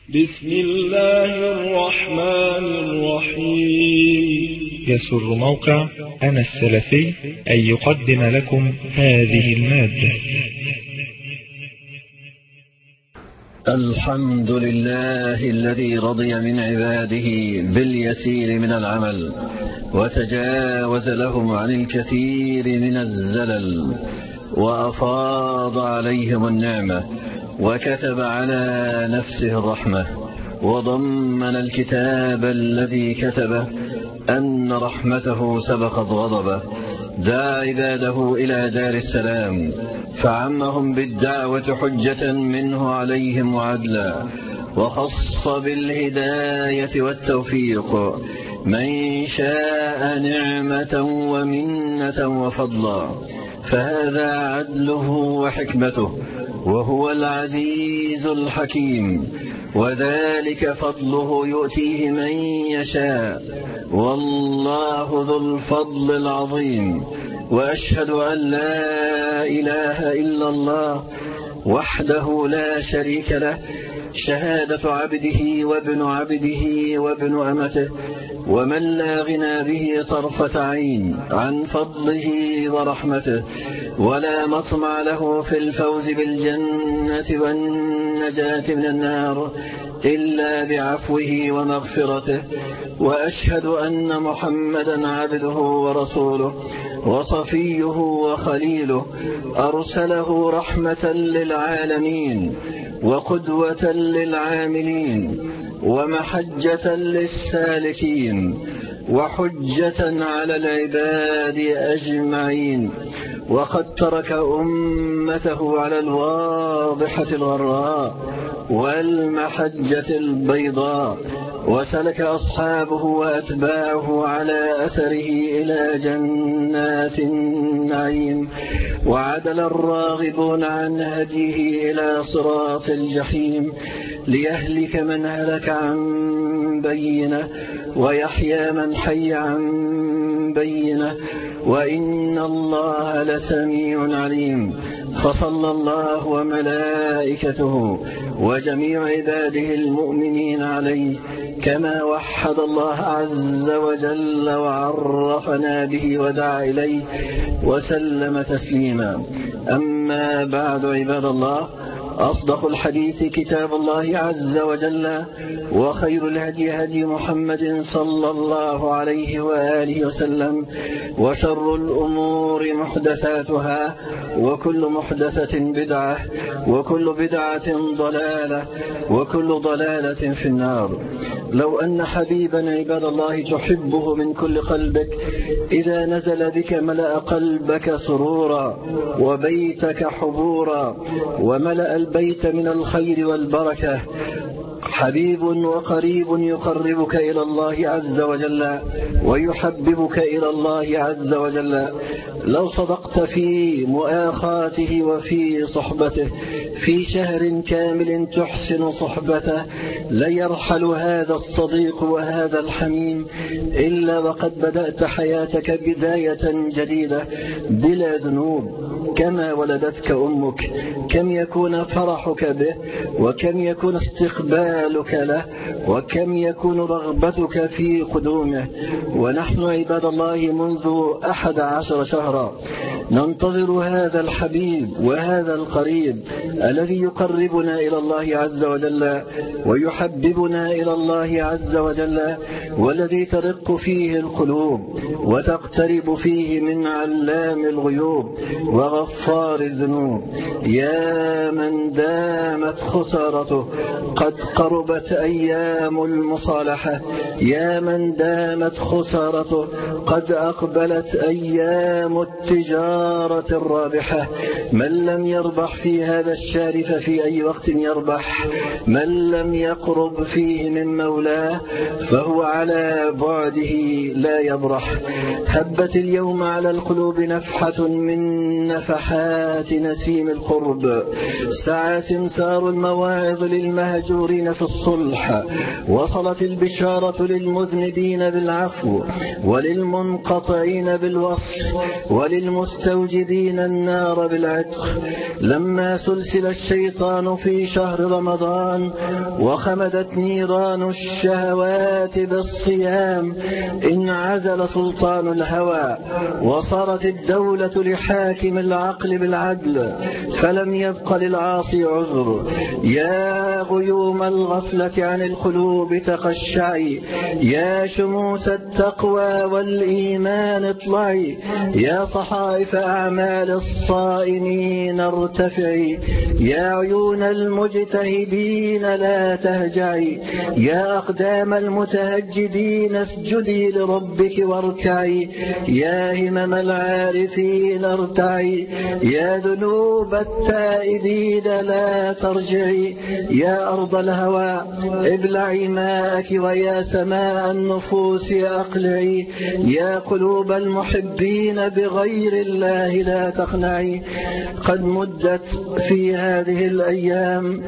بسم الله الرحمن الرحيم. يسر موقع أنا السلفي أن يقدم لكم هذه المادة. الحمد لله الذي رضي من عباده باليسير من العمل وتجاوز لهم عن الكثير من الزلل وأفاض عليهم النعمة وكتب على نفسه الرحمة وضمن الكتاب الذي كتبه أن رحمته سبقت غضبه، دعا عباده إلى دار السلام فعمهم بالدعوة حجة منه عليهم وعدلا، وخص بالهداية والتوفيق من شاء نعمة ومنة وفضلا، فهذا عدله وحكمته وهو العزيز الحكيم، وذلك فضله يؤتيه من يشاء، والله ذو الفضل العظيم. وأشهد أن لا إله إلا الله وحده لا شريك له، شهادة عبده وابن عبده وابن أمته، ومن لا غنى به طرفة عين عن فضله ورحمته، ولا مطمع له في الفوز بالجنة والنجاة من النار إلا بعفوه ومغفرته. وأشهد أن محمدا عبده ورسوله وصفيه وخليله، أرسله رحمة للعالمين وقدوة للعاملين ومحجة للسالكين وحجة على العباد أجمعين، وقد ترك أمته على الواضحة الغراء والمحجة البيضاء، وسلك أصحابه وأتباعه على أثره إلى جنات النعيم، وعدل الراغبون عن هديه إلى صراط الجحيم، ليهلك من هلك عن بينه ويحيى من حي عن بينه، وإن الله لسميع عليم. فصلى الله وملائكته وجميع عباده المؤمنين عليه كما وحد الله عز وجل وعرفنا به ودعا إليه وسلم تسليما. أما بعد، عباد الله، أصدق الحديث كتاب الله عز وجل، وخير الهدي هدي محمد صلى الله عليه وآله وسلم، وشر الأمور محدثاتها، وكل محدثة بدعة، وكل بدعة ضلالة، وكل ضلالة في النار. لو أن حبيبا عباد الله تحبه من كل قلبك إذا نزل بك ملأ قلبك سرورا وبيتك حبورا وملأ البيت من الخير والبركة. حبيب وقريب يقربك إلى الله عز وجل ويحببك إلى الله عز وجل. لو صدقت في مؤاخاته وفي صحبته في شهر كامل تحسن صحبته ليرحل هذا الصديق وهذا الحميم إلا وقد بدأت حياتك بداية جديدة بلا ذنوب، كما ولدتك أمك، كم يكون فرحك به، وكم يكون استقبالك له، وكم يكون رغبتك في قدومه. ونحن عباد الله منذ 11 شهرا ننتظر هذا الحبيب وهذا القريب الذي يقربنا إلى الله عز وجل ويحببنا إلى الله عز وجل، والذي ترق فيه القلوب وتقترب فيه من علام الغيوب وغفار الذنوب. يا من دامت خسارته قد قربت أيام المصالحة، يا من دامت خسارته قد أقبلت أيام التجارة الرابحة. من لم يربح في هذا الشهر ففي أي وقت يربح، من لم يقرب فيه من مولاه فهو على بعده لا يبرح. هبت اليوم على القلوب نفحة من نفحات نسيم القرب، سعى سمسار المواعظ للمهجورين في الصلح، وصلت البشارة للمذنبين بالعفو، وللمنقطعين بالوصل، وللمستوجبين النار بالعتق. لما سلسل الشيطان في شهر رمضان وخمدت نيران الشهوات بالصيام، انعزل سلطان الهوى، وصارت الدولة لحاكم العقل بالعدل، فلم يبق للعاصي عذر. يا غيوم الغفلة عن القلوب تقشعي، يا شموس التقوى والإيمان اطلعي، يا صحائف أعمال الصائمين ارتفعي، يا عيون المجتهدين لا تهجعي، يا أقدام المتهجدين اسجدي لربك واركعي، يا همم العارفين ارتعي، يا ذنوب التائبين لا ترجعي، يا أرض الهوى ابلعي ماءك، ويا سماء النفوس أقلعي، يا قلوب المحبين بغير الله لا تقنعي. قد مدت في هذه الأيام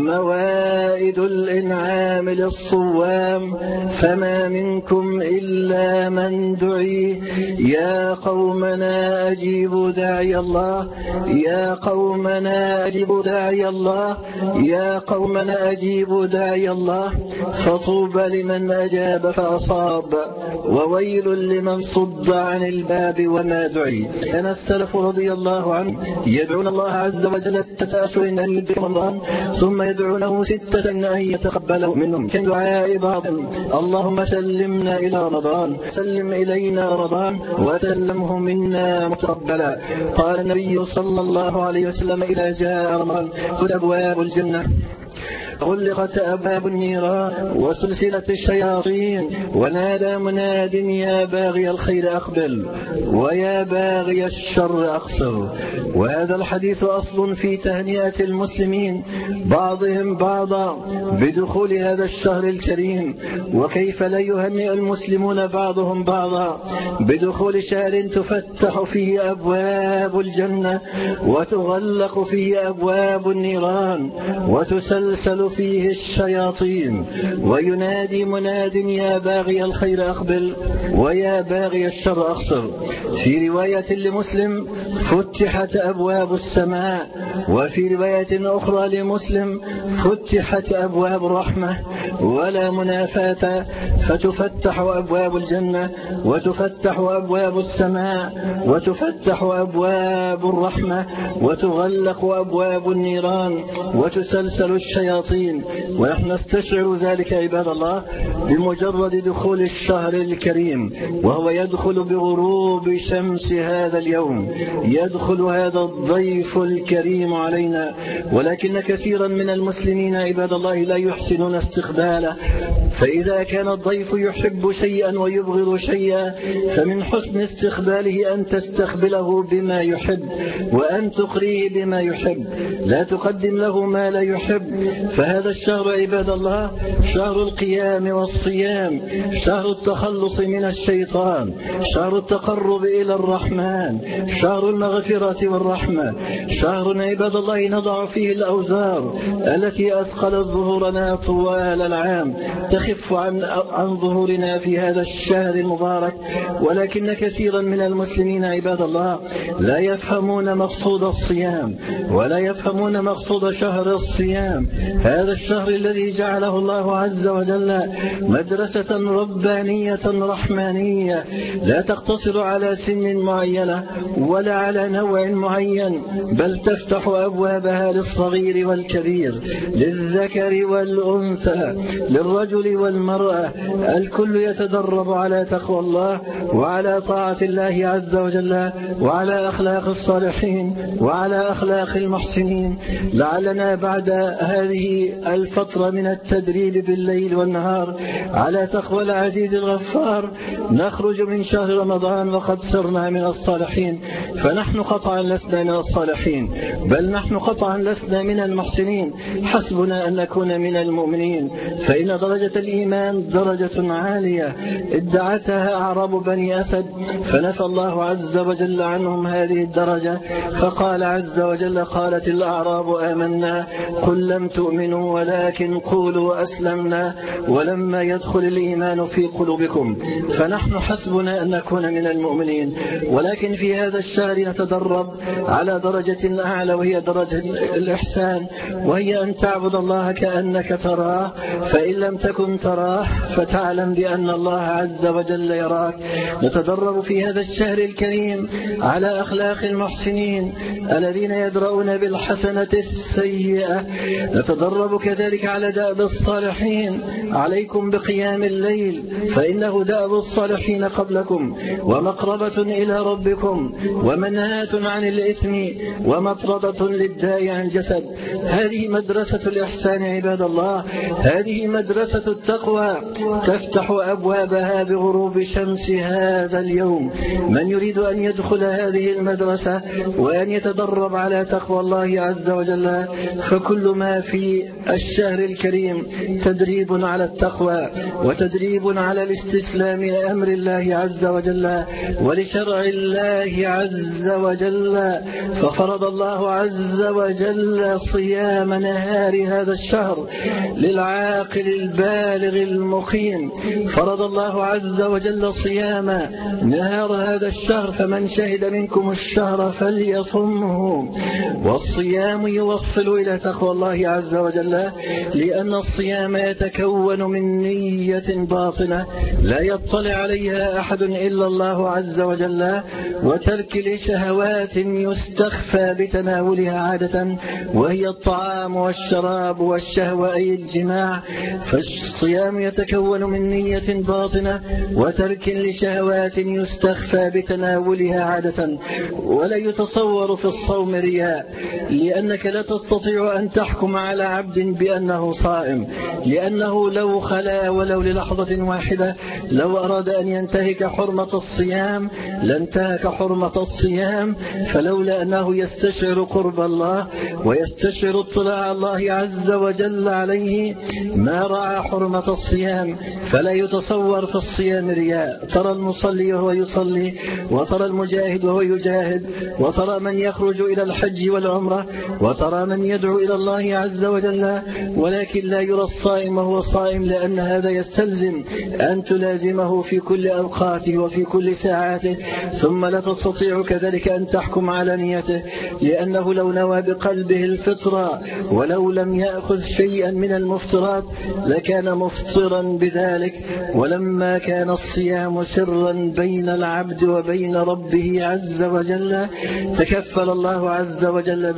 موائد الإنعام للصوام، فما منكم إلا من دعي. يا قومنا أجيبوا داعي الله، يا قومنا أجيبوا داعي الله، يا قومنا أجيبوا داعي الله، فطوبى لمن أجاب فأصاب، وويل لمن صد عن الباب وما دعي. كان السلف رضي الله عنه يدعون الله عز وجل 6 أشهر أن يدرك رمضان، ثم يدعونه 6 أن يتقبله منهم. كان دعاء بعضهم اللهم سلمنا إلى رمضان، سلم إلينا رمضان وسلمه منا متقبلا. قال النبي صلى الله عليه وسلم إذا جاء رمضان فتحت أبواب الجنة، غلقت أبواب النيران، وسلسلة الشياطين، ونادى مناد يا باغي الخير أقبل، ويا باغي الشر أقصر. وهذا الحديث أصل في تهنئة المسلمين بعضهم بعضا بدخول هذا الشهر الكريم. وكيف لا يهنئ المسلمون بعضهم بعضا بدخول شهر تفتح فيه أبواب الجنة، وتغلق فيه أبواب النيران، وتسلسل فيه الشياطين، وينادي مناد يا باغي الخير أقبل، ويا باغي الشر أقصر. في رواية لمسلم فتحت أبواب السماء، وفي رواية أخرى لمسلم فتحت أبواب الرحمة، ولا منافاة، فتفتح أبواب الجنة، وتفتح أبواب السماء، وتفتح أبواب الرحمة، وتغلق أبواب النيران، وتسلسل الشياطين. ونحن نستشعر ذلك عباد الله بمجرد دخول الشهر الكريم، وهو يدخل بغروب شمس هذا اليوم، يدخل هذا الضيف الكريم علينا. ولكن كثيرا من المسلمين عباد الله لا يحسنون استقباله، فإذا كان الضيف يحب شيئا ويبغض شيئا، فمن حسن استقباله أن تستقبله بما يحب، وأن تقريه بما يحب، لا تقدم له ما لا يحب. فهذا الشهر عباد الله شهر القيام والصيام، شهر التخلص من الشيطان، شهر التقرب إلى الرحمن، شهر المغفرة والرحمة، شهر عباد الله نضع فيه الأوزار التي أثقلت ظهورنا طوال العام تخف عن ظهورنا في هذا الشهر المبارك. ولكن كثيرا من المسلمين عباد الله لا يفهمون مقصود الصيام، ولا يفهمون مقصود شهر الصيام، هذا الشهر الذي جعله الله عز وجل مدرسة ربانية رحمانية لا تقتصر على سن معينة ولا على نوع معين، بل تفتح أبوابها للصغير والكبير، للذكر والأنثى، للرجل والمرأة. الكل يتدرب على تقوى الله وعلى طاعة الله عز وجل، وعلى أخلاق الصالحين، وعلى أخلاق المحسنين. لعلنا بعد هذه الفترة من التدريب بالليل والنهار على تقوى العزيز الغفار نخرج من شهر رمضان وقد صرنا من الصالحين. فنحن قطعا لسنا من الصالحين، بل نحن قطعا لسنا من المحسنين، حسبنا أن نكون من المؤمنين. فإن درجة الإيمان درجة عالية ادعتها أعراب بني أسد، فنفى الله عز وجل عنهم هذه الدرجة، فقال عز وجل: قالت الأعراب آمنا قل لم تؤمنوا ولكن قولوا أسلمنا ولما يدخل الإيمان في قلوبكم. فنحن حسبنا أن نكون من المؤمنين، ولكن في هذا الشهر نتدرب على درجة أعلى، وهي درجة الإحسان، وهي أن تعبد الله كأنك تراه، فإن لم تكن تراه فتعلم بأن الله عز وجل يراك. نتدرب في هذا الشهر الكريم على أخلاق المحسنين الذين يدرؤون بالحسنة السيئة. نتدرب كذلك على دأب الصالحين. عليكم بقيام الليل فإنه دأب الصالحين قبلكم، ومقربة إلى ربكم، ومنهاة عن الإثم، ومطردة للداء عن الجسد. هذه مدرسة الإحسان عباد الله، هذه مدرسة التقوى، تفتح أبوابها بغروب شمس هذا اليوم. من يريد أن يدخل هذه المدرسة وأن يتدرب على تقوى الله عز وجل، فكل ما في الشهر الكريم تدريب على التقوى، وتدريب على الاستسلام لأمر الله عز وجل ولشرع الله عز وجل. ففرض الله عز وجل صيام نهار هذا الشهر للعاقل البالغ المقيم. فرض الله عز وجل صيام نهار هذا الشهر، فمن شهد منكم الشهر فليصمه. والصيام يوصل إلى تقوى الله عز وجل، لأن الصيام يتكون من نية باطنة لا يطلع عليها أحد إلا الله عز وجل، وترك لشهوات يستخفى بتناولها عادة، وهي الطعام والشراب والشهوة أي الجماع. فالصيام يتكون من نية باطنة وترك لشهوات يستخفى بتناولها عادة. ولا يتصور في الصوم رياء، لأنك لا تستطيع أن تحكم على عبد بأنه صائم، لأنه لو خلا ولو للحظة واحدة لو أراد أن ينتهك حرمة الصيام لانتهك حرمة الصيام، فلولا أنه يستشعر قرب الله ويستشعر اطلاع الله عز وجل عليه ما رعى حرمة الصيام. فلا يتصور في الصيام رياء. ترى المصلي وهو يصلي، وترى المجاهد وهو يجاهد، وترى من يخرج إلى الحج والعمرة، وترى من يدعو إلى الله عز وجل، ولكن لا يرى الصائم وهو صائم، لأن هذا يستلزم أن تلازمه في كل أوقاته وفي كل ساعاته. ثم لا تستطيع كذلك أن تحكم على نيته، لأنه لو نوى بقلبه الفطرة ولو لم يأخذ شيئا من المفطرات لكان مفطرا بذلك. ولما كان الصيام سرا بين العبد وبين ربه عز وجل، تكفل الله عز وجل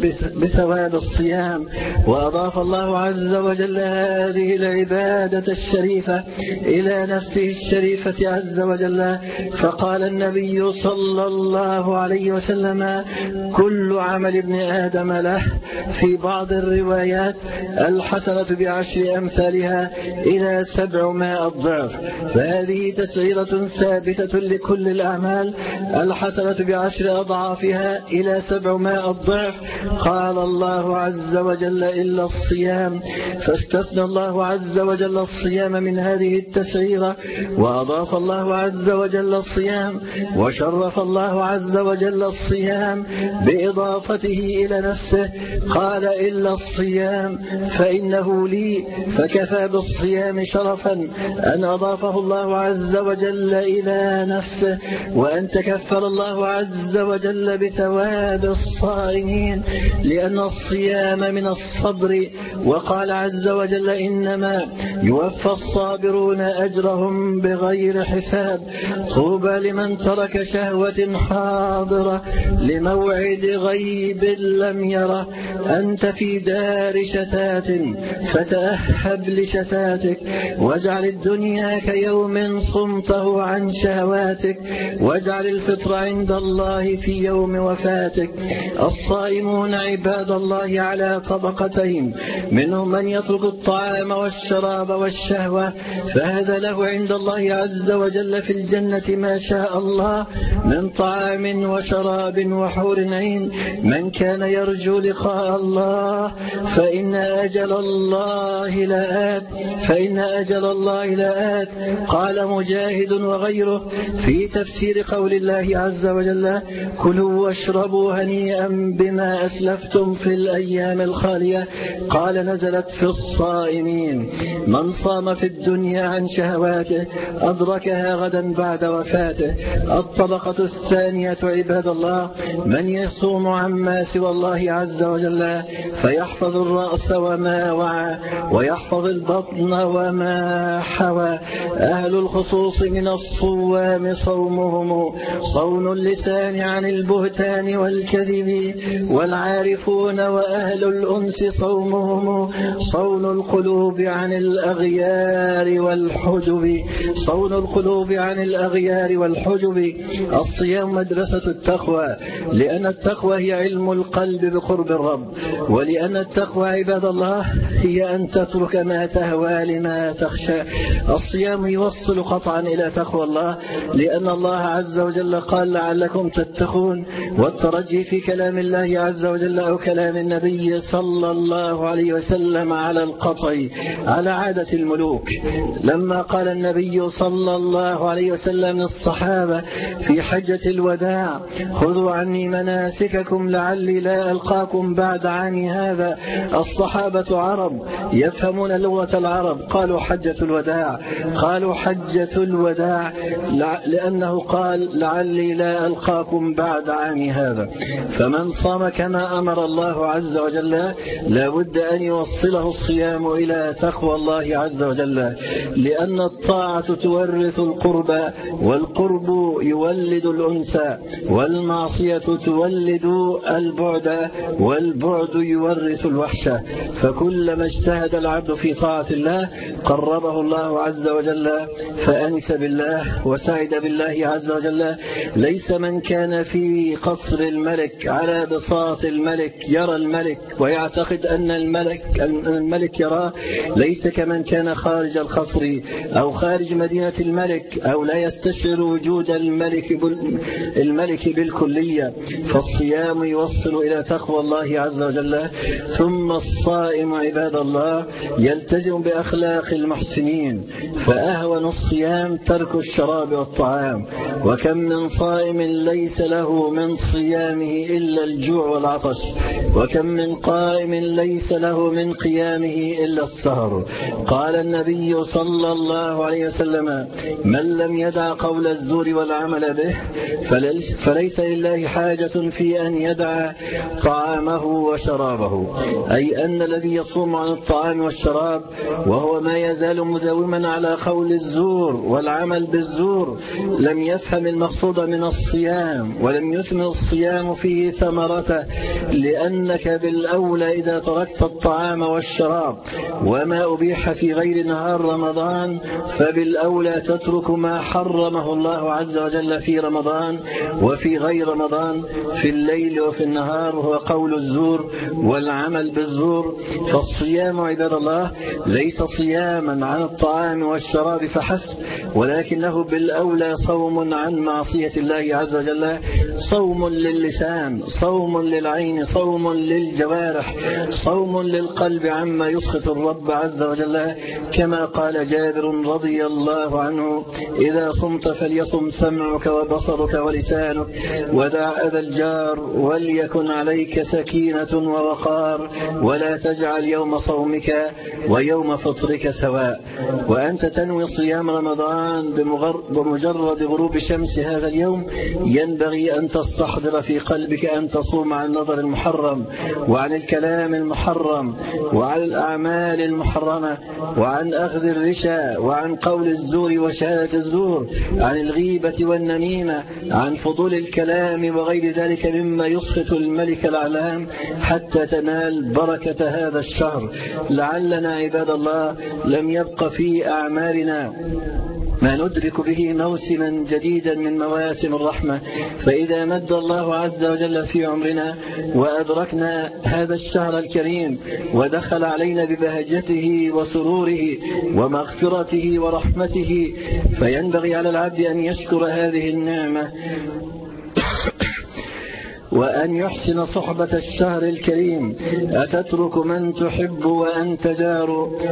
بثواب الصيام، وأضاف الله عز وجل هذه العبادة الشريفة إلى نفسه الشريفة عز وجل. فقال النبي صلى الله عليه وسلم: كل عمل ابن آدم له. في بعض الروايات: الحسنة بعشر أمثالها إلى 700 ضعف. فهذه تسعيرة ثابتة لكل الأعمال، الحسنة بعشر أضعافها إلى 700 ضعف. قال الله عز وجل: إلا الصيام، فاستثنى الله عز وجل الصيام من هذه التسعيرة، وأضاف الله عز وجل الصيام، وشرف الله عز وجل الصيام بإضافته إلى نفسه. قال: إلا الصيام فإنه لي. فكفى بالصيام شرفا أن أضافه الله عز وجل إلى نفسه، وأن تكفل الله عز وجل بثواب الصائمين، لأن الصيام من الصبر. وقال عز وجل: إنما يوفى الصابرون أجرهم بغير حساب. طوبى لمن ترك شهوة حاضرة لموعد غيب لم يره. أنت في دار شتات فتأهب لشتاتك، واجعل الدنيا كيوم صمته عن شهواتك، واجعل الفطر عند الله في يوم وفاتك. الصائمون عباد الله على طبقتين: منهم من يترك الطعام والشراب والشهوة، فهذا له عند الله عز وجل في الجنة ما شاء الله من طعام وشراب وحور عين. من كان يرجو لقاء الله فإن أجل الله لآت. قال مجاهد وغيره في تفسير قول الله عز وجل: كلوا واشربوا هنيئا بما أسلفتم في الأيام الخالية. قال: نزلت في الصائمين. من صام في الدنيا عن شهواته أدركها غدا بعد وفاته. الطبقة الثانية عباد الله: من يصوم عما سوى الله عز وجل فيحفظ الرأس وما وعى ويحفظ البطن وما حوى. أهل الخصوص من الصوام صومهم صون اللسان عن البهتان والكذب والعارفون، وأهل الأنس صومهم صون القلوب عن الأغيار والحجب. الصيام مدرسة التقوى، لأن التقوى هي علم القلب بقرب الرب، ولأن التقوى عباد الله هي أن تترك ما تهوى لما تخشى. الصيام يوصل قطعا إلى تقوى الله، لأن الله عز وجل قال: لعلكم تتقون. والترجي في كلام الله عز وجل أو كلام النبي صلى الله عليه وسلم على القطع، على عادة الملوك. لما قال النبي صلى الله عليه وسلم للصحابة في حجة الوداع: خذوا عني مناسككم لعلي لا ألقاكم بعد عامي هذا. الصحابة عرب يفهمون لغة العرب، قالوا حجة الوداع لأنه قال: لعلي لا ألقاكم بعد عامي هذا. فمن صام كما أمر الله عز وجل لا بد أن يوصله الصيام إلى تقوى الله عز وجل، لأن الطاعة تورث القرب، والقرب يولد الأنس، والمعصية تولد البعد، والبعد يورث الوحشة. فكلما اجتهد العبد في طاعة الله قربه الله عز وجل فأنس بالله وسعد بالله عز وجل. ليس من كان في قصر الملك على بساط الملك يرى الملك ويعتقد أن الملك يراه، ليس كمن كان خارج القصر أو خارج مدينة الملك أو لا يستشعر وجود الملك بالكلية. فالصيام يوصل إلى تقوى الله عز وجل. ثم الصائم عباد الله يلتزم بأخلاق المحسنين، فأهون الصيام ترك الشراب والطعام. وكم من صائم ليس له من صيامه إلا الجوع والعطش، وكم من قائم ليس له من قيامه إلا السهر. قال النبي صلى الله عليه وسلم: من لم يدع قول الزور والعمل به فليس لله حاجة في أن يدع طعامه وشرابه. أي أن الذي يصوم عن الطعام والشراب وهو ما يزال مداوما على قول الزور والعمل بالزور لم يفهم المقصود من الصيام، ولم يثمر الصيام فيه ثمرته، لأنك بالأولى إذا تركت الطعام والشراب وما أبيح في غير نهار رمضان فبالأولى تترك ما حرمه الله عز وجل في رمضان وفي غير رمضان في الليل وفي النهار، وهو قول الزور والعمل بالزور. فالصيام عباد الله ليس صياما عن الطعام والشراب فحسب، ولكنه بالأولى صوم عن معصية الله عز وجل، صوم للسان، صوم للعين، صوم للجوارح، صوم للقلب عما يسخط الرب عز وجل. كما قال جابر رضي الله عنه: إذا صمت فليصم سمعك وبصرك ولسانك، ودع أذى الجار، وليكن عليك سكينة ووقار، ولا تجعل يوم صومك ويوم فطرك سواء. وأنت تنوي صيام رمضان بمجرد غروب شمس هذا اليوم ينبغي أن تستحضر في قلبك أن تصوم عن النظر المحرم، وعن الكلام المحرم، وعن الأعمال المحرمة، وعن أخذ الرشا، وعن قول الزور وشهادة الزور، عن الغيبة والنميمة، عن فضول الكلام وغير ذلك مما يسخط الملك الأعلام، حتى تنال بركة هذا الشهر. لعلنا عباد الله لم يبق في أعمالنا ما ندرك به موسما جديدا من مواسم الرحمة، فإذا مد الله عز وجل في عمرنا وأدركنا هذا الشهر الكريم ودخل علينا ببهجته وسروره ومغفرته ورحمته، فينبغي على العبد أن يشكر هذه النعمة وأن يحسن صحبة الشهر الكريم. أتترك من تحب وأنت جار،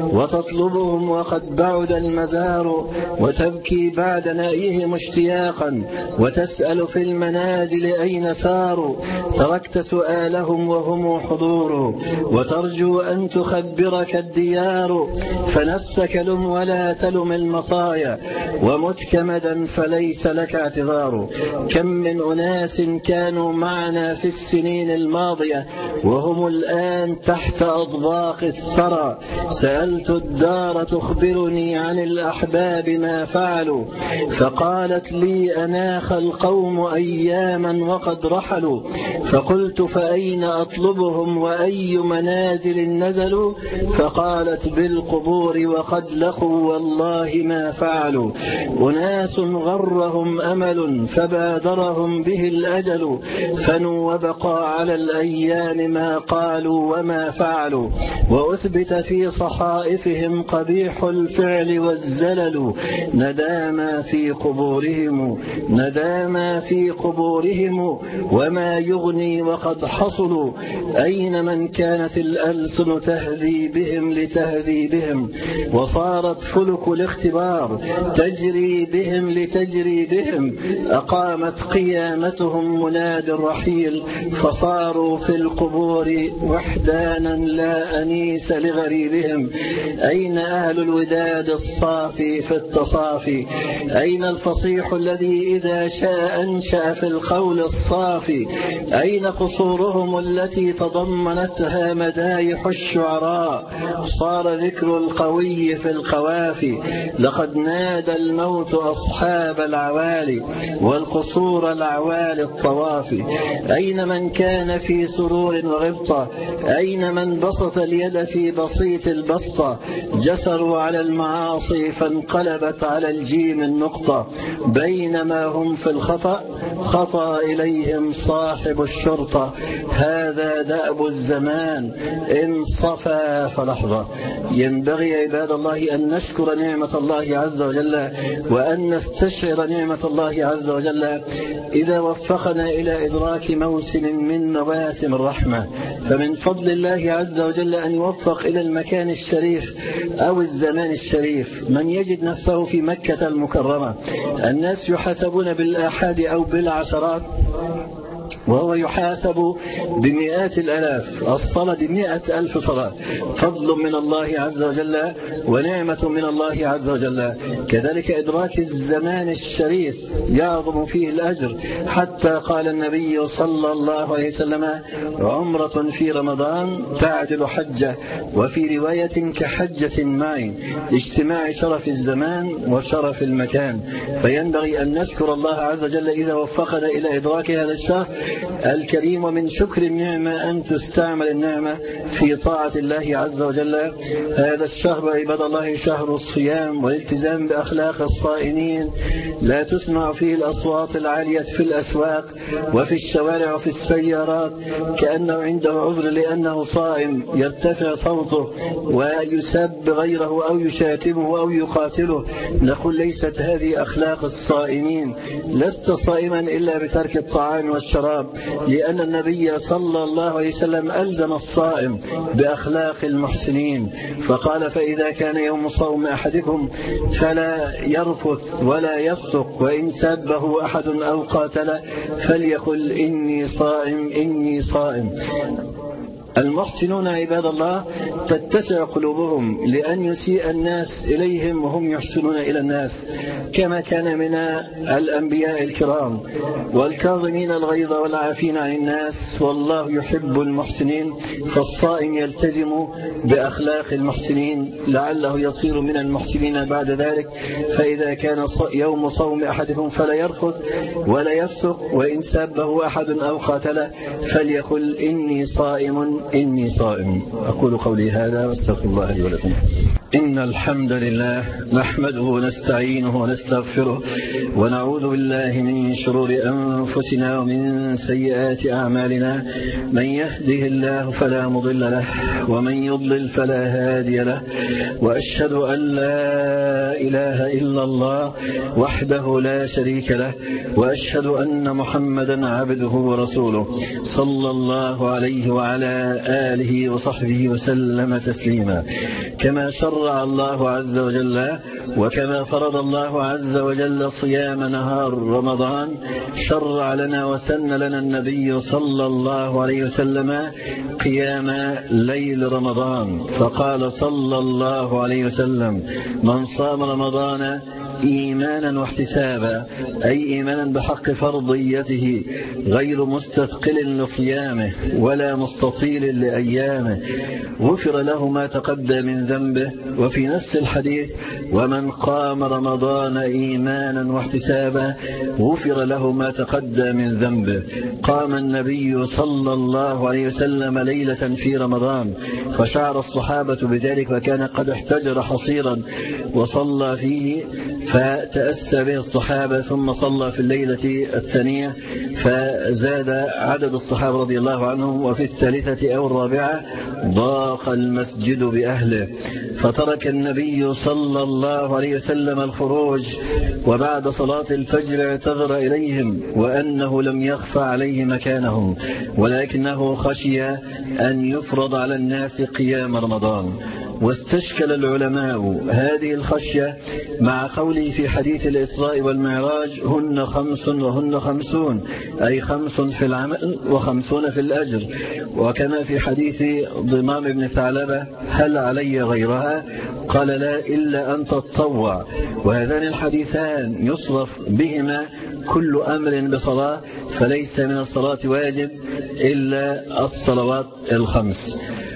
وتطلبهم وقد بعد المزار، وتبكي بعد نائهم اشتياقا، وتسأل في المنازل أين ساروا. تركت سؤالهم وهم حضور، وترجو أن تخبرك الديار. فنفسك لم ولا تلم المطايا، ومت كمدا فليس لك اعتذار. كم من أناس كانوا معنا في السنين الماضية، وهم الآن تحت أضواق الثرى. سألت الدار تخبرني عن الأحباب ما فعلوا، فقالت لي أناخ القوم أياما وقد رحلوا. فقلت فأين أطلبهم وأي منازل نزلوا؟ فقالت بالقبور وقد لقوا والله ما فعلوا. أناس غرهم أمل فبادرهم به الأجل، فنوا وبقى على الأيام ما قالوا وما فعلوا. وأثبت في صحائفهم قبيح الفعل والزلل، نداما في قبورهم نداما في قبورهم وما يغني وقد حصلوا. أين من كانت الألسن تهذي بهم لتهذي بهم، وصارت فلك الاختبار تجري بهم لتجري بهم. أقامت قيامتهم منادي الرحيل، فصاروا في القبور وحدانا لا أنيس لغريبهم. أين أهل الوداد الصافي في التصافي؟ أين الفصيح الذي إذا شاء أنشأ في القول الصافي؟ أين قصورهم التي تضمنتها مدايح الشعراء؟ صار ذكر القوي في القوافي. لقد نادى الموت أصحاب العوالي، والقصور العوالي الطوافي. أين من كان في سرور وغبطة؟ أين من بسط اليد في بسيط البسطة؟ جسروا على المعاصي فانقلبت على الجيم النقطة. بينما هم في الخطأ خطأ إليهم صاحب الشرطة. هذا دأب الزمان إن صفى فلحظة. ينبغي عباد الله أن نشكر نعمة الله عز وجل، وأن نستشعر نعمة الله عز وجل إذا وفقنا إلى إدراك موسم من مواسم الرحمة. فمن فضل الله عز وجل أن يوفق إلى المكان الشريف أو الزمان الشريف من يجد نفسه في مكة المكرمة. الناس يحاسبون بالآحاد أو بالعشرات، وهو يحاسب بمئات الألاف. الصلاة ب100,000 صلاة، فضل من الله عز وجل ونعمة من الله عز وجل. كذلك إدراك الزمان الشريف يعظم فيه الأجر، حتى قال النبي صلى الله عليه وسلم: عمرة في رمضان تعدل حجة، وفي رواية كحجة معي. اجتماع شرف الزمان وشرف المكان. فينبغي أن نشكر الله عز وجل إذا وفقنا إلى إدراك هذا الشهر الكريم. ومن شكر النعمة أن تستعمل النعمة في طاعة الله عز وجل. هذا الشهر عباد الله شهر الصيام والالتزام بأخلاق الصائمين. لا تسمع فيه الأصوات العالية في الأسواق وفي الشوارع وفي السيارات كأنه عنده عذر لأنه صائم، يرتفع صوته ويسب غيره أو يشاتمه أو يقاتله. نقول ليست هذه أخلاق الصائمين. لست صائما إلا بترك الطعام والشراب، لأن النبي صلى الله عليه وسلم ألزم الصائم بأخلاق المحسنين، فقال: فإذا كان يوم صوم أحدكم فلا يرفث ولا يفسق، وإن سبه أحد أو قاتل فليقل إني صائم إني صائم. المحسنون عباد الله تتسع قلوبهم لأن يسيء الناس إليهم وهم يحسنون إلى الناس، كما كان من الأنبياء الكرام: والكاظمين الغيظ والعافين عن الناس والله يحب المحسنين. فالصائم يلتزم بأخلاق المحسنين لعله يصير من المحسنين بعد ذلك. فإذا كان يوم صوم أحدكم فلا يرفث ولا يفسق، وإن سبه أحد أو قاتله فليقل إني صائم إني صائم. أقول قولي هذا واستغفر الله لي ولكم. إن الحمد لله نحمده ونستعينه ونستغفره ونعوذ بالله من شرور أنفسنا ومن سيئات أعمالنا. من يهده الله فلا مضل له ومن يضلل فلا هادي له، وأشهد أن لا إله إلا الله وحده لا شريك له، وأشهد أن محمدا عبده ورسوله صلى الله عليه وعلى آله وصحبه وسلم تسليما. كما شرع الله عز وجل وكما فرض الله عز وجل صيام نهار رمضان، شرع لنا وسن لنا النبي صلى الله عليه وسلم قيام ليل رمضان، فقال صلى الله عليه وسلم: من صام رمضان إيمانا واحتسابا، أي إيمانا بحق فرضيته غير مستثقل لصيامه ولا مستطيل لأيامه، غفر له ما تقدم من ذنبه. وفي نفس الحديث: ومن قام رمضان إيمانا واحتسابا غفر له ما تقدم من ذنبه. قام النبي صلى الله عليه وسلم ليلة في رمضان فشعر الصحابة بذلك، وكان قد احتجر حصيرا وصلى فيه، فتأسى به الصحابة، ثم صلى في الليلة الثانية فزاد عدد الصحابة رضي الله عنهم، وفي الثالثة أو الرابعة ضاق المسجد بأهله، فترك النبي صلى الله عليه وسلم الخروج، وبعد صلاة الفجر اعتذر إليهم وأنه لم يخفى عليه مكانهم، ولكنه خشي أن يفرض على الناس قيام رمضان. واستشكل العلماء هذه الخشية مع قوله في حديث الإسراء والمعراج: هن 5 وهن 50، أي 5 في العمل و50 في الأجر. وكما في حديث ضمام بن ثعلبة: هل علي غيرها؟ قال: لا، إلا أن تتطوع. وهذان الحديثان يصرف بهما كل أمر بصلاة، فليس من الصلاة واجب إلا الصلوات ال5.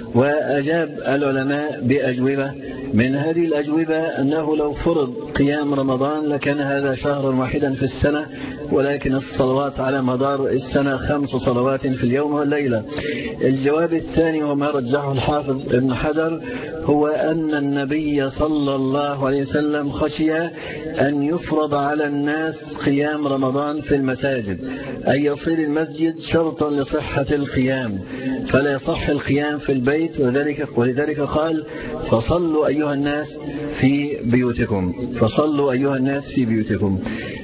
وأجاب العلماء بأجوبة. من هذه الأجوبة أنه لو فرض قيام رمضان لكان هذا شهرا واحدا في السنة، ولكن الصلوات على مدار السنة 5 صلوات في اليوم والليلة. الجواب الثاني وما رجحه الحافظ ابن حجر هو أن النبي صلى الله عليه وسلم خشي أن يفرض على الناس قيام رمضان في المساجد، أي يصير المسجد شرطا لصحة القيام، فلا يصح القيام في البيت، ولذلك قال: فصلوا أيها الناس في بيوتكم، فصلوا أيها الناس في بيوتكم.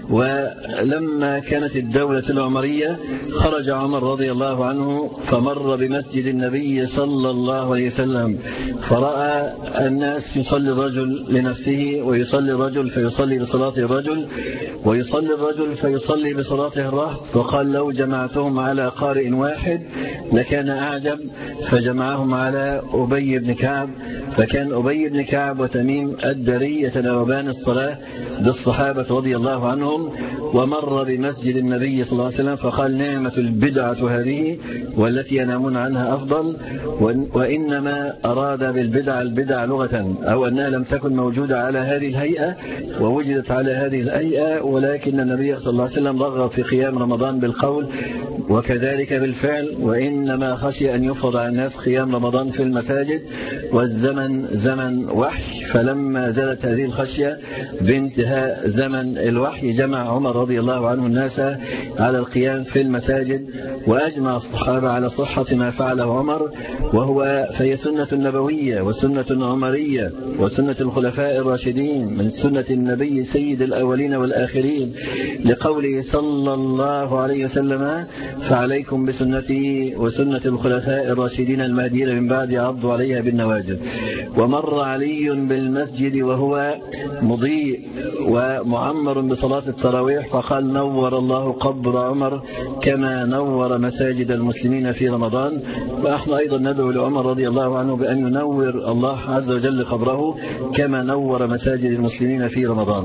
ولما كانت الدولة العمرية خرج عمر رضي الله عنه فمر بمسجد النبي صلى الله عليه وسلم، فرأى الناس يصلي الرجل لنفسه، ويصلي الرجل فيصلي بصلاة الرجل، ويصلي الرجل فيصلي بصلاته الرهط، وقال: لو جمعتهم على قارئ واحد لكان أعجب، فجمعهم على أبي بن كعب، فكان أبي بن كعب وتميم الدري يتناوبان الصلاة بالصحابة رضي الله عنهم. ومر بمسجد النبي صلى الله عليه وسلم فقال: نعمة البدعة هذه والتي ينامون عنها أفضل. وإنما أراد بالبدعة البدع لغة، أو أنها لم تكن موجودة على هذه الهيئة ووجدت على هذه الهيئة، ولكن النبي صلى الله عليه وسلم رغب في قيام رمضان بالقول وكذلك بالفعل، وإنما خشي أن يفرض على الناس قيام رمضان في المساجد، والزمن زمن وحي. فلما زالت هذه الخشية بانتهاء زمن الوحي جمع عمر رضي الله عنه الناس على القيام في المساجد، وأجمع الصحابة على صحة ما فعله عمر، فهي سنة نبوية وسنة عمرية وسنة الخلفاء الراشدين من سنة النبي سيد الأولين والآخرين، لقوله صلى الله عليه وسلم: فعليكم بسنتي وسنة الخلفاء الراشدين المهديين من بعد عضوا عليها بالنواجذ. ومر علي بالمسجد وهو مضيء ومعمر بصلاة التراويح، فقال: نور الله قبر عمر كما نور مساجد المسلمين في رمضان. ونحن أيضا ندعو لعمر رضي الله عنه بأن ينور الله عز وجل قبره كما نور مساجد المسلمين في رمضان.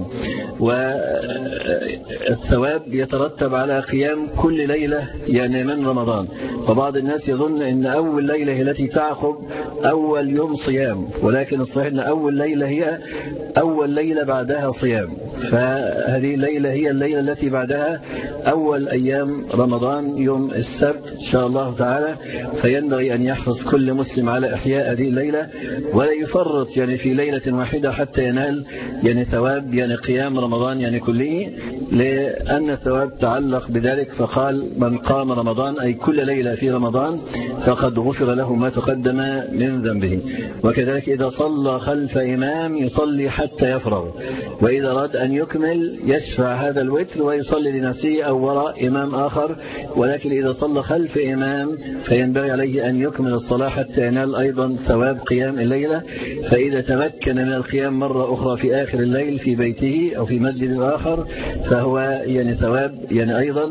والثواب يترتب على قيام كل ليلة يعني من رمضان. فبعض الناس يظن أن أول ليلة التي تعقب أول يوم صيام، ولكن الصحيح أن أول ليلة هي أول ليلة بعدها صيام، فهذه الليلة هي الليلة التي بعدها أول أيام رمضان يوم السبت إن شاء الله تعالى. فينبغي أن يحرص كل مسلم على إحياء هذه الليلة ولا يفرط يعني في ليلة واحدة حتى ينال يعني ثواب يعني قيام رمضان يعني كله، لأن الثواب تعلق بذلك. فقال من قام رمضان أي كل ليلة في رمضان فقد غفر له ما تقدم من ذنبه. وكذلك إذا صلى خلف إمام يصلي حتى يفرغ، وإذا أراد أن يكمل يشفع هذا الوتر ويصلي لنفسه أو وراء إمام آخر، ولكن إذا صلى خلف إمام فينبغي عليه أن يكمل الصلاة حتى ينال أيضا ثواب قيام الليلة. فإذا تمكن من القيام مرة أخرى في آخر الليل في بيته أو في مسجد آخر فهو يعني ثواب يعني أيضا.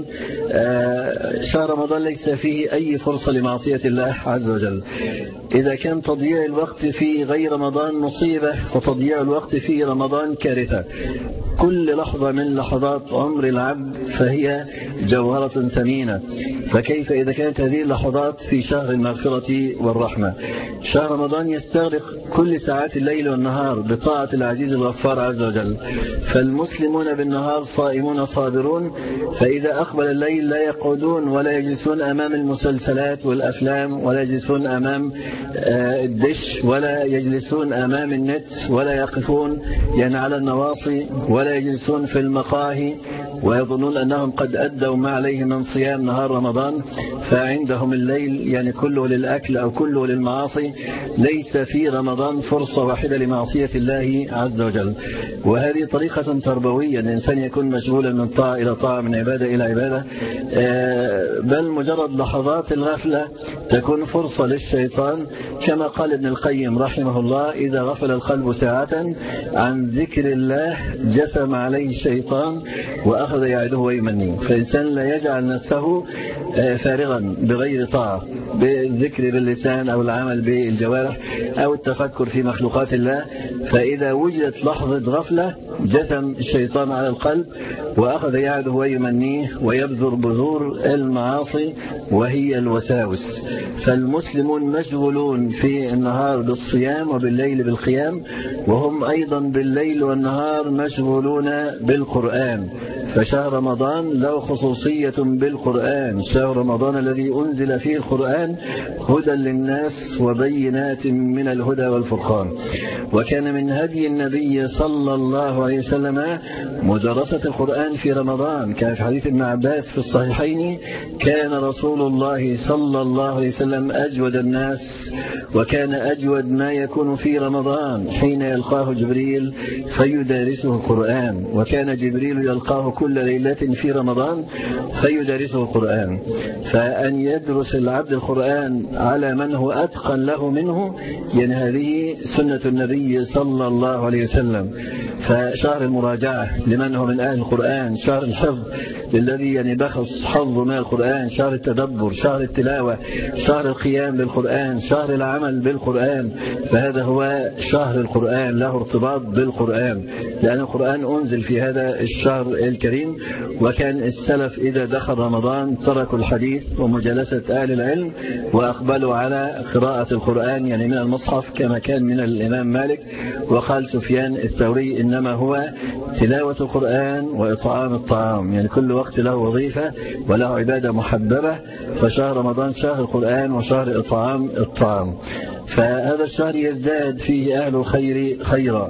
شهر رمضان ليس فيه أي فرصة لمعصية الله عز وجل. إذا كان تضييع الوقت في غير رمضان مصيبة فتضييع الوقت في رمضان كارثة. كل لحظة من لحظات عمر العبد فهي جوهرة ثمينة، فكيف إذا كانت هذه اللحظات في شهر المغفرة والرحمة؟ شهر رمضان يستغرق كل ساعات الليل والنهار بطاعة العزيز الغفار عز وجل، فالمسلمون بالنهار صائمون صابرون، فإذا أقبل الليل لا يقعدون ولا يجلسون أمام المسلسلات والأفلام ولا يجلسون أمام الدش ولا يجلسون أمام النت ولا يقفون يعني على النواصي ولا يجلسون في المقاهي ويظنون أنهم قد أدوا ما عليه من صيام نهار رمضان، فعندهم الليل يعني كله للأكل أو كله للمعاصي. ليس في رمضان فرصة واحدة لمعصية الله عز وجل. وهذه طريقة تربوية، الإنسان يكون مشغولا من طاعة إلى طاعة، من عبادة إلى عبادة، بل مجرد لحظات الغفلة تكون فرصة للشيطان. كما قال ابن القيم رحمه الله: إذا غفل القلب ساعة عن ذكر الله جثم عليه الشيطان وأخذ يعده ويمنيه. فالإنسان لا يجعل نفسه فارغا بغير طاعة، بالذكر باللسان أو العمل بالجوارح أو التفكر في مخلوقات الله. فإذا وجدت لحظة غفلة جثم الشيطان على القلب وأخذ يعده ويمنيه ويبذر بذور المعاصي وهي الوساوس. فالمسلمون مشغولون في النهار بالصيام وبالليل بالقيام، وهم أيضا بالليل والنهار مشغولون بالقرآن. فشهر رمضان له خصوصية بالقرآن، شهر رمضان الذي أنزل فيه القرآن هدى للناس وبينات من الهدى والفرقان. وكان من هدي النبي صلى الله عليه وسلم مدرسة القرآن في رمضان. كان في حديث ابن عباس في الصحيحين: كان رسول الله صلى الله عليه وسلم أجود الناس، وكان أجود ما يكون في رمضان حين يلقاه جبريل فيدارسه القرآن، وكان جبريل يلقاه كل ليلة في رمضان فيدارسه القرآن. فأن يدرس العبد القرآن على من هو أتقن له منه، يعني هذه سنة النبي صلى الله عليه وسلم. فشهر المراجعة لمن هو من أهل القرآن، شهر الحفظ للذي يعني بخص حظه من القرآن، شهر التدبر، شهر التلاوة، شهر القيام بالقرآن، شهر العمل بالقرآن. فهذا هو شهر القرآن، له ارتباط بالقرآن، لأن القرآن أنزل في هذا الشهر الكريم. وكان السلف إذا دخل رمضان تركوا الحديث ومجالسة أهل العلم وأقبلوا على قراءة القرآن يعني من المصحف، كما كان من الإمام مالك. وقال سفيان الثوري: إنما هو تلاوة القرآن وإطعام الطعام، يعني كل وقت له وظيفة وله عبادة محببة. فشهر رمضان شهر القرآن وشهر إطعام الطعام. فهذا الشهر يزداد فيه أهل الخير خيرا.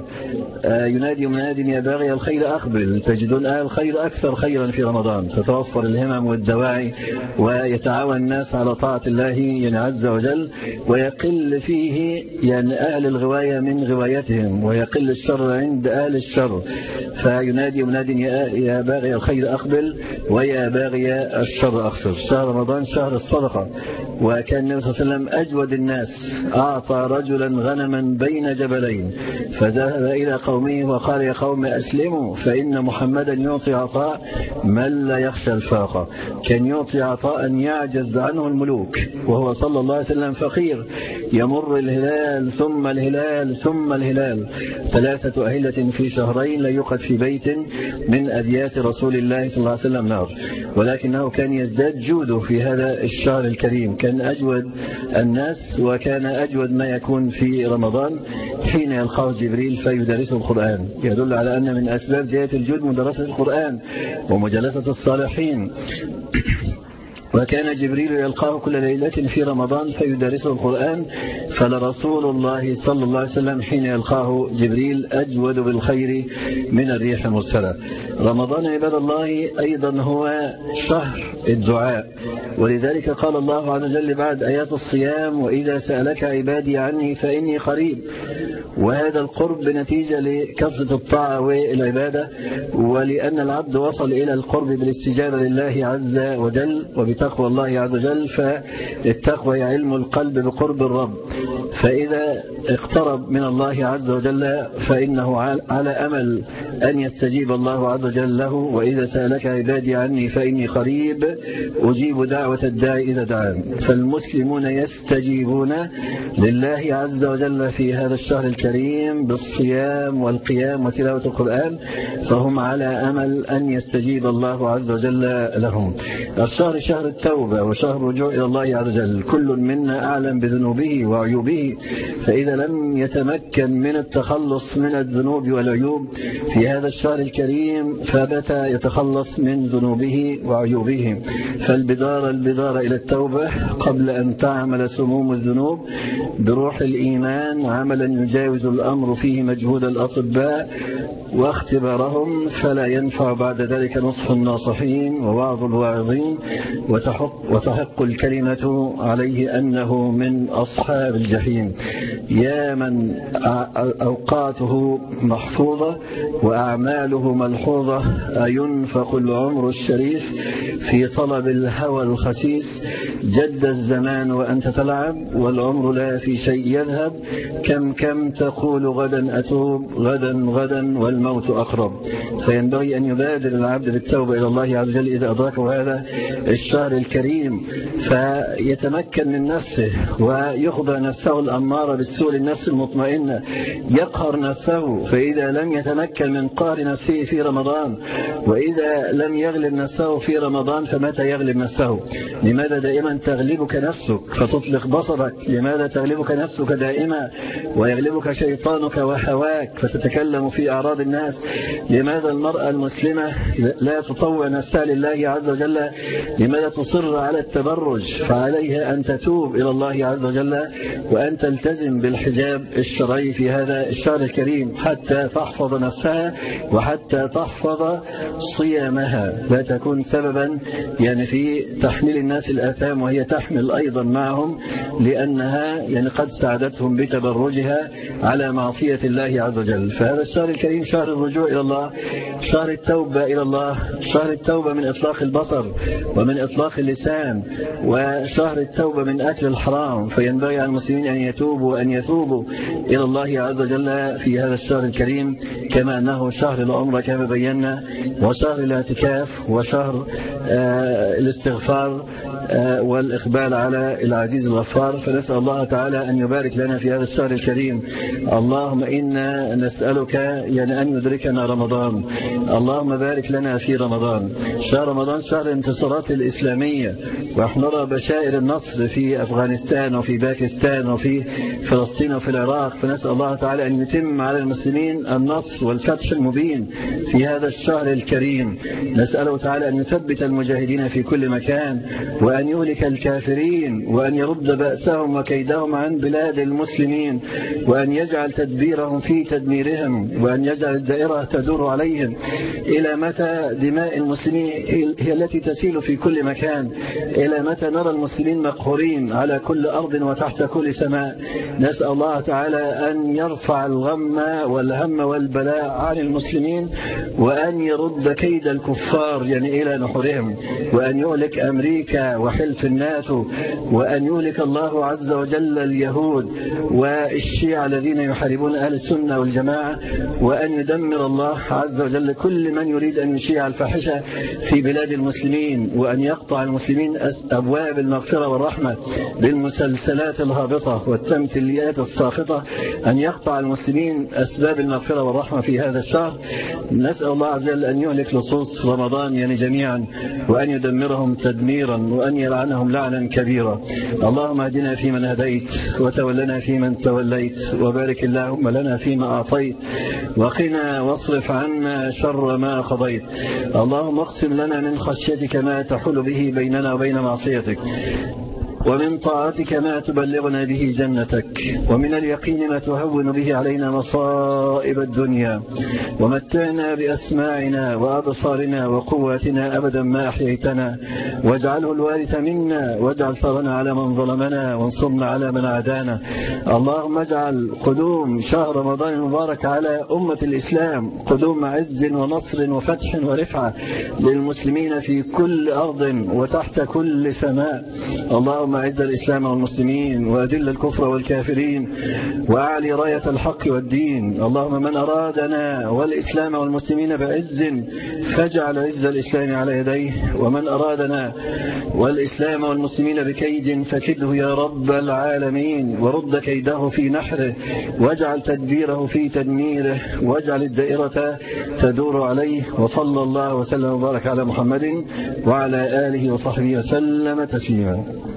ينادي مناد: يا باغي الخير أقبل. تجدون أهل الخير أكثر خيرا في رمضان، تتوفر الهمم والدواعي ويتعاون الناس على طاعة الله يعني عز وجل، ويقل فيه يعني أهل الغواية من غوايتهم، ويقل الشر عند أهل الشر. فينادي مناد: يا باغي الخير أقبل ويا باغي الشر أقصر. شهر رمضان شهر الصدقة. وكان النبي صلى الله عليه وسلم أجود الناس، أعطى رجلا غنما بين جبلين فذهب إلى قومه وقال: يا قوم أسلموا فإن محمدا يعطي عطاء من لا يخشى الفاقة. كان يعطي عطاء يعجز عنه الملوك، وهو صلى الله عليه وسلم فقير. يمر الهلال ثم الهلال ثم الهلال، 3 أهلة في شهرين لا يوقد في بيت من أبيات رسول الله صلى الله عليه وسلم نار. ولكنه كان يزداد جوده في هذا الشهر الكريم، كان أجود الناس، وكان أجود ما يكون في رمضان حين يلقاه جبريل فيدرسه القرآن. يدل على أن من أسباب زيادة الجود مدرسة القرآن ومجالسة الصالحين. وكان جبريل يلقاه كل ليلة في رمضان فيدرسه القرآن، فلرسول الله صلى الله عليه وسلم حين يلقاه جبريل أجود بالخير من الريح المرسلة. رمضان عباد الله أيضا هو شهر الدعاء، ولذلك قال الله عز وجل بعد آيات الصيام: وإذا سألك عبادي عني فإني قريب. وهذا القرب نتيجة لكثرة الطاعة والعبادة، ولأن العبد وصل إلى القرب بالاستجابة لله عز وجل وبتقوى الله عز وجل، فالتقوى هي علم القلب بقرب الرب. فإذا اقترب من الله عز وجل فإنه على أمل أن يستجيب الله عز وجل له: وإذا سألك عبادي عني فإني قريب أجيب دعوة الداعي إذا دعان. فالمسلمون يستجيبون لله عز وجل في هذا الشهر الكريم بالصيام والقيام وتلاوة القرآن، فهم على أمل أن يستجيب الله عز وجل لهم. الشهر شهر التوبة وشهر الرجوع إلى الله عز وجل. كل منا أعلم بذنوبه وعيوبه، فإذا لم يتمكن من التخلص من الذنوب والعيوب في هذا الشهر الكريم فمتى يتخلص من ذنوبه وعيوبه؟ فالبدار إلى التوبة قبل أن تعمل سموم الذنوب بروح الإيمان عملا يجاوز الأمر فيه مجهود الأطباء واختبارهم، فلا ينفع بعد ذلك نصح الناصحين ووعظ الواعظين، وتحق الكلمة عليه أنه من أصحاب الجحيم. يا من أوقاته محفوظة وأعماله ملحوظة، أينفق العمر الشريف في طلب الهوى الخسيس؟ جد الزمان وأنت تلعب والعمر لا في شيء يذهب، كم تقول غدا أتوب، غدا والموت أقرب. فينبغي أن يبادر العبد بالتوبة إلى الله عز وجل إذا أدركه هذا الشهر الكريم، فيتمكن من نفسه ويخضع نفسه الأمارة بالسوء للنفس المطمئنة، يقهر نفسه. فإذا لم يتمكن من قهر نفسه في رمضان، وإذا لم يغلب نفسه في رمضان، فمتى يغلب نفسه؟ لماذا دائما تغلبك نفسك فتطلق بصرك؟ لماذا تغلبك نفسك دائما ويغلبك شيطانك وهواك فتتكلم في أعراض الناس؟ لماذا المرأة المسلمة لا تطوع نفسها لله عز وجل؟ لماذا تصر على التبرج؟ فعليها أن تتوب إلى الله عز وجل وأن تلتزم بالحجاب الشرعي في هذا الشهر الكريم حتى تحفظ نفسها وحتى تحفظ صيامها، لا تكون سببا في تحميل الناس الآثام وهي تحمل أيضا معهم، لأنها قد ساعدتهم بتبرجها على معصية الله عز وجل. فهذا الشهر الكريم شهر الرجوع إلى الله، شهر التوبة إلى الله، شهر التوبة من إطلاق البصر ومن إطلاق اللسان، وشهر التوبة من أكل الحرام. فينبغي على المسلمين أن يتوبوا وأن يتوبوا إلى الله عز وجل في هذا الشهر الكريم، كما أنه شهر العمرة كما بينا، وشهر الاعتكاف، وشهر الاستغفار والإقبال على العزيز الغفار. فنسأل الله تعالى أن يبارك لنا في هذا الشهر الكريم. اللهم إنا نسألك أن يدركنا رمضان، اللهم بارك لنا في رمضان. شهر رمضان شهر الانتصارات الإسلامية، ونرى بشائر النصر في أفغانستان وفي باكستان وفي فلسطين وفي العراق. فنسأل الله تعالى أن يتم على المسلمين النصر والفتح المبين في هذا الشهر الكريم. نسأله تعالى أن يثبت المجاهدين في كل مكان، وأن يهلك الكافرين، وأن يرد بأسهم وكيدهم عن بلاد المسلمين، وأن يجعل تدبيرهم في تدميرهم، وأن يجعل الدائرة تدور عليهم. إلى متى دماء المسلمين هي التي تسيل في كل مكان؟ إلى متى نرى المسلمين مقهورين على كل أرض وتحت كل سماء؟ نسأل الله تعالى أن يرفع الغم والهم والبلاء عن المسلمين، وأن يرد كيد الكفار إلى نحورهم، وأن يهلك أمريكا وحلف الناتو، وأن يهلك الله عز وجل اليهود والشيعة الذين يحاربون أهل السنة والجماعة، وأن يدمر الله عز وجل كل من يريد أن يشيع الفاحشة في بلاد المسلمين وأن يقطع المسلمين أبواب المغفرة والرحمة بالمسلسلات الهابطة والتمثيليات الساخطة، أن يقطع المسلمين أسباب المغفرة والرحمة في هذا الشهر. نسأل الله عز وجل أن يهلك لصوص رمضان يعني جميعا، وأن يدمرهم تدميرا، وأن يلعنهم لعنا كبيرا. اللهم اهدنا فيمن هديت، وتولنا فيمن توليت، وبارك اللهم لنا فيما أعطيت، وقنا واصرف عنا شر ما قضيت. اللهم اقسم لنا من خشيتك ما تحول به بيننا وبين معصيتك، ومن طاعتك ما تبلغنا به جنتك، ومن اليقين ما تهون به علينا مصائب الدنيا، ومتعنا بأسماعنا وأبصارنا وقواتنا أبدا ما أحييتنا، واجعله الوارث منا، واجعل ثارنا على من ظلمنا، وانصرنا على من عادانا. اللهم اجعل قدوم شهر رمضان المبارك على أمة الإسلام قدوم عز ونصر وفتح ورفعة للمسلمين في كل أرض وتحت كل سماء. اللهم أعز الإسلام والمسلمين، وأذل الكفر والكافرين، وأعلي راية الحق والدين. اللهم من أرادنا والإسلام والمسلمين بعز فاجعل عز الإسلام على يديه، ومن أرادنا والإسلام والمسلمين بكيد فكده يا رب العالمين، ورد كيده في نحره، واجعل تدبيره في تدميره، واجعل الدائرة تدور عليه. وصلى الله وسلم وبارك على محمد وعلى آله وصحبه وسلم تسليما.